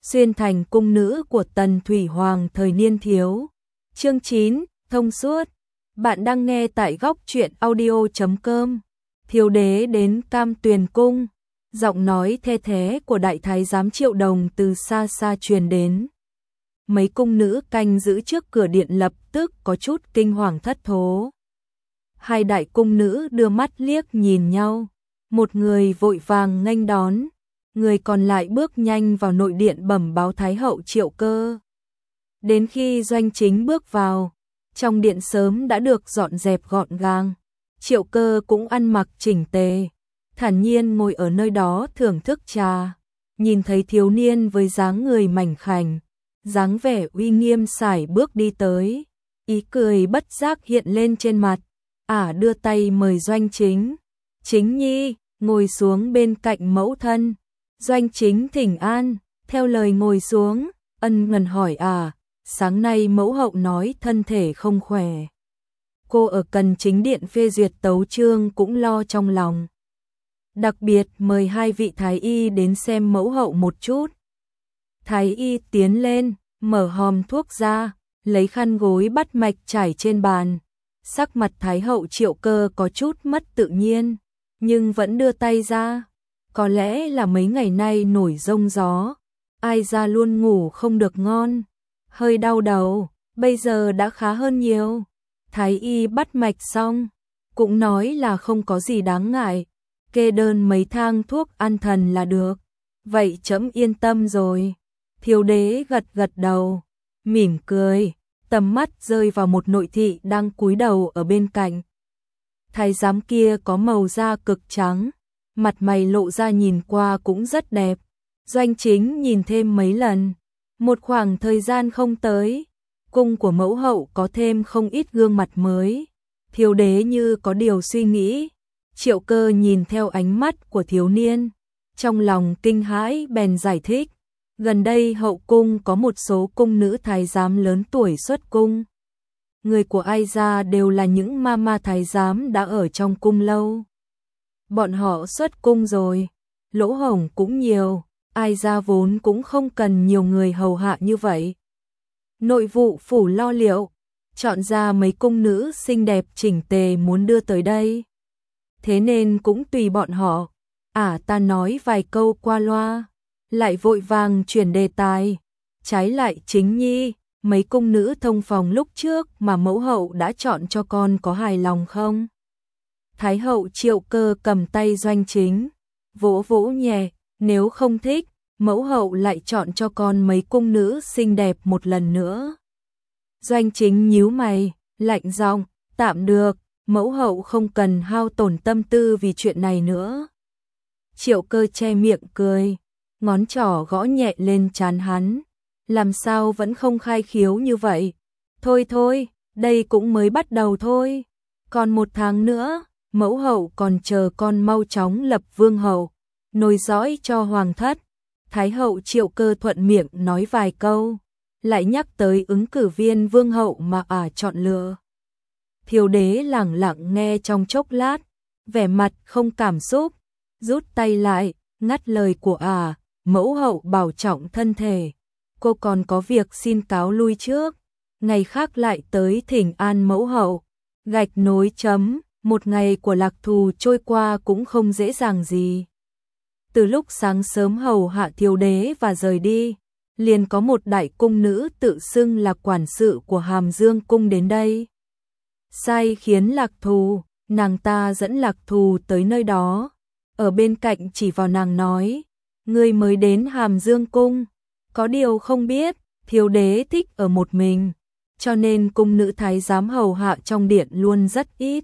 xuyên thành cung nữ của Tần Thủy Hoàng thời niên thiếu. Chương 9, thông suốt. Bạn đang nghe tại góc truyện audio.com. Thiếu đế đến Cam Tuyền cung. Giọng nói the thé của đại thái giám Triệu Đồng từ xa xa truyền đến. Mấy cung nữ canh giữ trước cửa điện lập tức có chút kinh hoàng thất thố. Hai đại cung nữ đưa mắt liếc nhìn nhau, một người vội vàng nghênh đón, người còn lại bước nhanh vào nội điện bẩm báo Thái hậu Triệu Cơ. Đến khi Doanh Chính bước vào, trong điện sớm đã được dọn dẹp gọn gàng, Triệu Cơ cũng ăn mặc chỉnh tề, thản nhiên ngồi ở nơi đó thưởng thức trà, nhìn thấy thiếu niên với dáng người mảnh khảnh, dáng vẻ uy nghiêm sải bước đi tới, ý cười bất giác hiện lên trên mặt, đưa tay mời Doanh Chính. Chính nhi, ngồi xuống bên cạnh mẫu thân. Doanh Chính thỉnh an, theo lời ngồi xuống, ân ngần hỏi sáng nay mẫu hậu nói thân thể không khỏe. Cô ở Cần Chính điện phê duyệt tấu chương cũng lo trong lòng. Đặc biệt mời hai vị thái y đến xem mẫu hậu một chút. Thái y tiến lên, mở hòm thuốc ra, lấy khăn gối bắt mạch trải trên bàn. Sắc mặt Thái hậu Triệu Cơ có chút mất tự nhiên, nhưng vẫn đưa tay ra. Có lẽ là mấy ngày nay nổi giông gió, ai ra luôn ngủ không được ngon, hơi đau đầu, bây giờ đã khá hơn nhiều. Thái y bắt mạch xong, cũng nói là không có gì đáng ngại, kê đơn mấy thang thuốc an thần là được. Vậy trẫm yên tâm rồi. Thiếu đế gật gật đầu, mỉm cười, tầm mắt rơi vào một nội thị đang cúi đầu ở bên cạnh. Thái giám kia có màu da cực trắng, mặt mày lộ ra nhìn qua cũng rất đẹp. Doanh Chính nhìn thêm mấy lần, một khoảng thời gian không tới, cung của mẫu hậu có thêm không ít gương mặt mới. Thiếu đế như có điều suy nghĩ, Triệu Cơ nhìn theo ánh mắt của thiếu niên, trong lòng kinh hãi bèn giải thích. Gần đây hậu cung có một số cung nữ thái giám lớn tuổi xuất cung. Người của ai gia đều là những mama thái giám đã ở trong cung lâu. Bọn họ xuất cung rồi, lỗ hổng cũng nhiều, ai gia vốn cũng không cần nhiều người hầu hạ như vậy. Nội vụ phủ lo liệu, chọn ra mấy cung nữ xinh đẹp chỉnh tề muốn đưa tới đây. Thế nên cũng tùy bọn họ, ta nói vài câu qua loa, lại vội vàng chuyển đề tài. Trái lại Chính nhi, mấy cung nữ thông phòng lúc trước mà mẫu hậu đã chọn cho con có hài lòng không? Thái hậu Triệu Cơ cầm tay Doanh Chính, vỗ vỗ nhẹ, nếu không thích, mẫu hậu lại chọn cho con mấy cung nữ xinh đẹp một lần nữa. Doanh Chính nhíu mày, lạnh giọng, tạm được, mẫu hậu không cần hao tổn tâm tư vì chuyện này nữa. Triệu Cơ che miệng cười, ngón trỏ gõ nhẹ lên trán hắn, làm sao vẫn không khai khiếu như vậy. Thôi thôi, đây cũng mới bắt đầu thôi, còn 1 tháng nữa, mẫu hậu còn chờ con mau chóng lập vương hậu, nối dõi cho hoàng thất. Thái hậu Triệu Cơ thuận miệng nói vài câu, lại nhắc tới ứng cử viên vương hậu mà chọn lựa. Thiếu đế lẳng lặng nghe trong chốc lát, vẻ mặt không cảm xúc, rút tay lại, ngắt lời của mẫu hậu bảo trọng thân thể, cô còn có việc xin cáo lui trước, ngày khác lại tới thỉnh an mẫu hậu. Gạch nối chấm, một ngày của Lạc Thù trôi qua cũng không dễ dàng gì. Từ lúc sáng sớm hầu hạ thiếu đế và rời đi, liền có một đại cung nữ tự xưng là quản sự của Hàm Dương cung đến đây. Sai khiến Lạc Thù, nàng ta dẫn Lạc Thù tới nơi đó, ở bên cạnh chỉ vào nàng nói, ngươi mới đến Hàm Dương cung, có điều không biết, thiếu đế thích ở một mình, cho nên cung nữ thái giám hầu hạ trong điện luôn rất ít.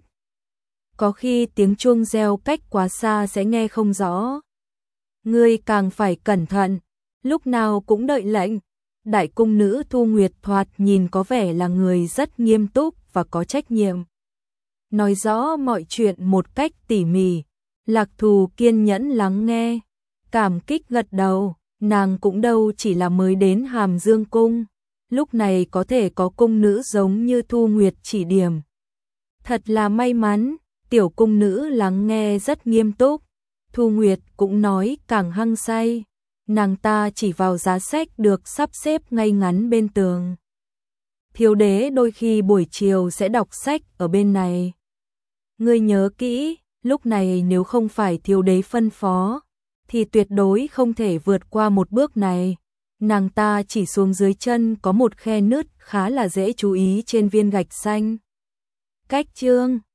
Có khi tiếng chuông reo cách quá xa sẽ nghe không rõ. Ngươi càng phải cẩn thận, lúc nào cũng đợi lệnh. Đại cung nữ Thu Nguyệt thoạt nhìn có vẻ là người rất nghiêm túc và có trách nhiệm. Nói rõ mọi chuyện một cách tỉ mỉ, Lạc Thù kiên nhẫn lắng nghe, cảm kích gật đầu, nàng cũng đâu chỉ là mới đến Hàm Dương cung, lúc này có thể có cung nữ giống như Thu Nguyệt chỉ điểm. Thật là may mắn, tiểu cung nữ lắng nghe rất nghiêm túc, Thu Nguyệt cũng nói càng hăng say, nàng ta chỉ vào giá sách được sắp xếp ngay ngắn bên tường. Thiếu đế đôi khi buổi chiều sẽ đọc sách ở bên này. Ngươi nhớ kỹ, lúc này nếu không phải thiếu đế phân phó, thì tuyệt đối không thể vượt qua một bước này. Nàng ta chỉ xuống dưới chân có một khe nứt khá là dễ chú ý trên viên gạch xanh. Cách chương